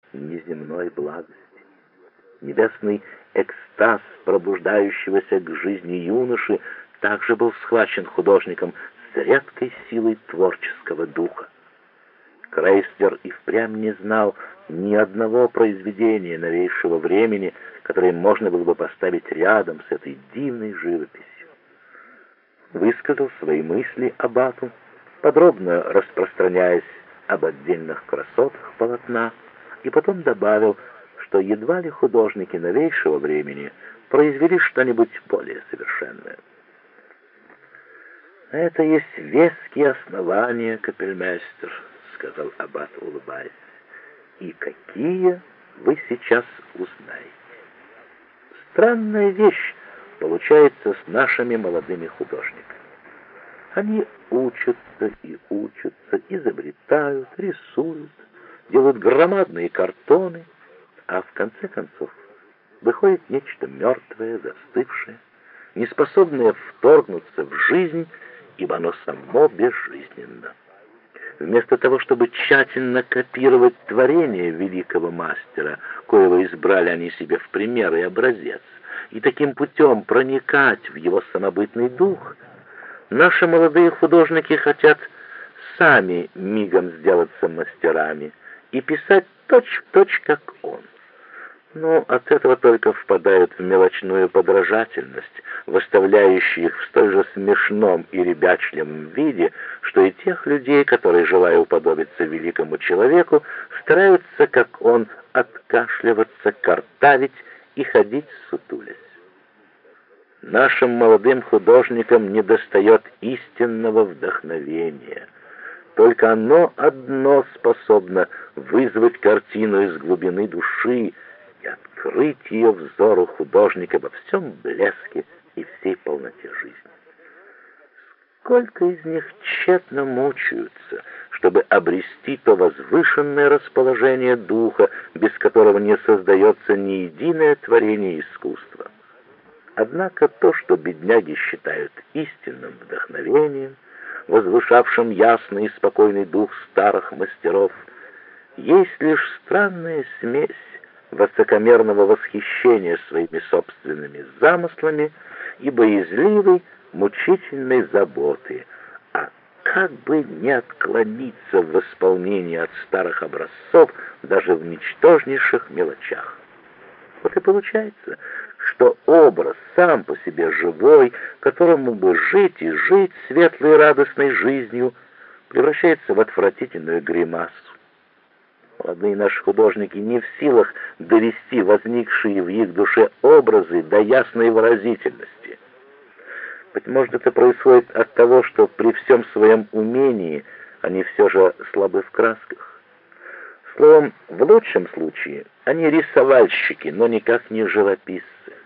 неземной благости. Небесный экстаз пробуждающегося к жизни юноши также был схвачен художником с редкой силой творческого духа. Крейслер и впрямь не знал ни одного произведения новейшего времени, которое можно было бы поставить рядом с этой дивной живописью. Высказал свои мысли аббату, подробно распространяясь об отдельных красотах полотна, и потом добавил, что едва ли художники новейшего времени произвели что-нибудь более совершенное. «Это есть веские основания, капельмейстер», — сказал аббат, улыбаясь. «И какие вы сейчас узнаете. Странная вещь получается с нашими молодыми художниками. Они учатся и учатся, изобретают, рисуют, делают громадные картоны, а в конце концов выходит нечто мертвое, застывшее, неспособное вторгнуться в жизнь, ибо оно само безжизненно. Вместо того, чтобы тщательно копировать творение великого мастера, коего избрали они себе в пример и образец, и таким путем проникать в его самобытный дух, наши молодые художники хотят сами мигом сделаться мастерами и писать точь-в-точь, как он. Но от этого только впадают в мелочную подражательность, выставляющую их в столь же смешном и ребячливом виде, что и тех людей, которые, желая уподобиться великому человеку, стараются, как он, откашливаться, картавить и ходить сутулясь. Нашим молодым художникам недостает истинного вдохновения. Только оно одно способно вызвать картину из глубины души и открыть ее взору художника во всем блеске и всей полноте жизни. Сколько из них тщетно мучаются, чтобы обрести то возвышенное расположение духа, без которого не создается ни единое творение искусства. Однако то, что бедняги считают истинным вдохновением, возвышавшим ясный и спокойный дух старых мастеров, есть лишь странная смесь высокомерного восхищения своими собственными замыслами и боязливой, мучительной заботы, а как бы не отклониться в исполнении от старых образцов даже в ничтожнейших мелочах. Вот и получается, что образ сам по себе живой, которому бы жить и жить светлой и радостной жизнью, превращается в отвратительную гримасу. Молодые наши художники не в силах довести возникшие в их душе образы до ясной выразительности. Быть может, это происходит от того, что при всем своем умении они все же слабы в красках. Словом, в лучшем случае они рисовальщики, но никак не живописцы.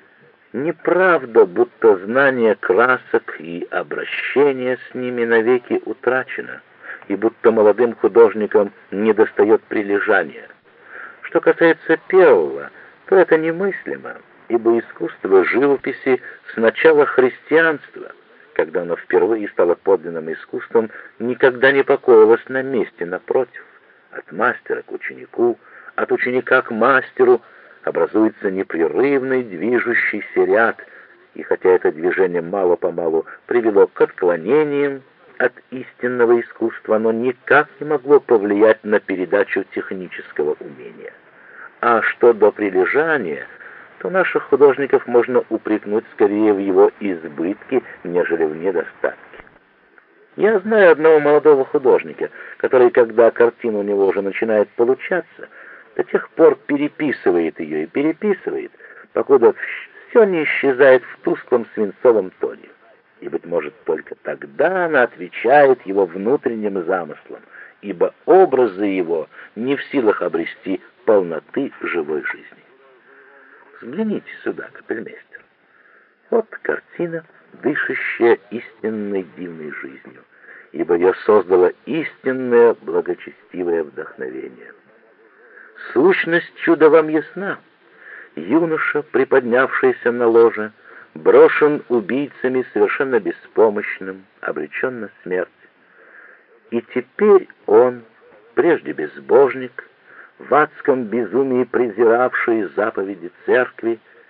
Неправда, будто знание красок и обращение с ними навеки утрачено, и будто молодым художникам недостает прилежания. Что касается первого, то это немыслимо, ибо искусство живописи с начала христианства, когда оно впервые стало подлинным искусством, никогда не покоилось на месте, напротив. От мастера к ученику, от ученика к мастеру образуется непрерывный движущийся ряд, и хотя это движение мало-помалу привело к отклонениям от истинного искусства, оно никак не могло повлиять на передачу технического умения. А что до прилежания, то наших художников можно упрекнуть скорее в его избытке, нежели в недостатке. Я знаю одного молодого художника, который, когда картина у него уже начинает получаться, до тех пор переписывает ее и переписывает, покуда все не исчезает в тусклом свинцовом тоне. И, быть может, только тогда она отвечает его внутренним замыслам, ибо образы его не в силах обрести полноты живой жизни. Взгляните сюда, капельмейстер. Вот картина, дышащая истинной дивной жизнью, ибо ее создало истинное благочестивое вдохновение. Сущность чуда вам ясна. Юноша, приподнявшийся на ложе, брошен убийцами совершенно беспомощным, обречен на смерть. И теперь он, прежде безбожник, в адском безумии презиравшие заповеди церкви,